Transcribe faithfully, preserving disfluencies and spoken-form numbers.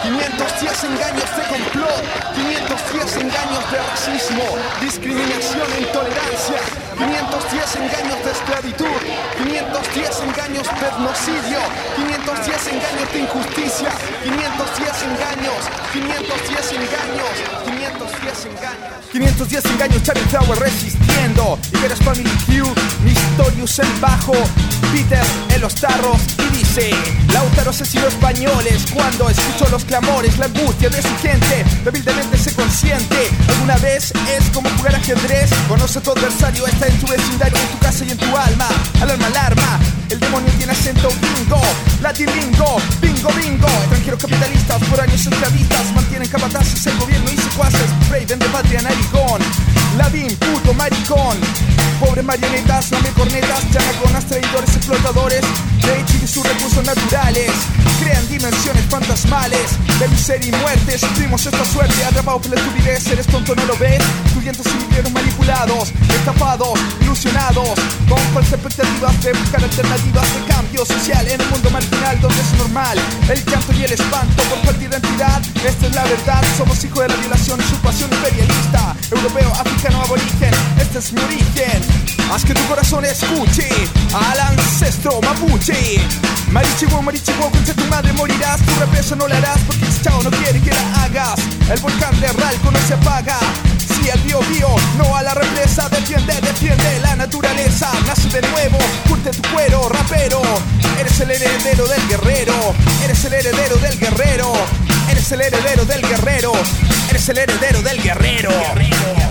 quinientos diez engaños de complot, quinientos diez engaños de racismo, discriminación e intolerancia, quinientos diez engaños de esclavitud, quinientos diez engaños de etnocidio, quinientos diez engaños de injusticia, quinientos diez engaños, quinientos diez engaños, quinientos diez engaños. quinientos diez engaños, Charlie Flower resistiendo, Iberas Family Q, Mistorius el bajo, Peter en los tarros y dice: Lautaro asesinó españoles cuando escuchó los clamores, la angustia de su gente, débilmente se consiente. Alguna vez es como jugar ajedrez, conoce a tu adversario, está en tu vecindario, en tu casa y en tu alma. Alarma, alarma, el demonio tiene acento bingo, latilingo, bingo, bingo. Extranjeros capitalistas, foráneos esclavistas, mantienen capataces el gobierno y secuaces. Raven de patria, narigón, Ladín, puto maricón. Pobres marionetas, lame cornetas, chanaconas, traidores, explotadores de hecho y de sus recursos naturales. Crean dimensiones fantasmales de miseria y muerte. Sufrimos esta suerte, atrapados por la estupidez. Eres tonto, no lo ves. Estudiantes y libreros manipulados, estafados, ilusionados, con falsas expectativas de buscar alternativas de cambio social en un mundo marginal donde es normal el llanto y el espanto por falta de identidad. Esta es la verdad, somos hijos de la violación, usurpación imperialista, europeo, africano, aborigen. Este es mi origen. Haz que tu corazón escuche al ancestro mapuche. Marichihuo, marichihuo, concha tu madre morirás. Tu represa no la harás porque el chao no quiere que la hagas. El volcán de Ralco no se apaga. Sí al bio bio, no a la represa. Defiende, defiende la naturaleza. Nace de nuevo, curte tu cuero, rapero. Eres el heredero del guerrero. Eres el heredero del guerrero. Eres el heredero del guerrero. Eres el heredero del guerrero.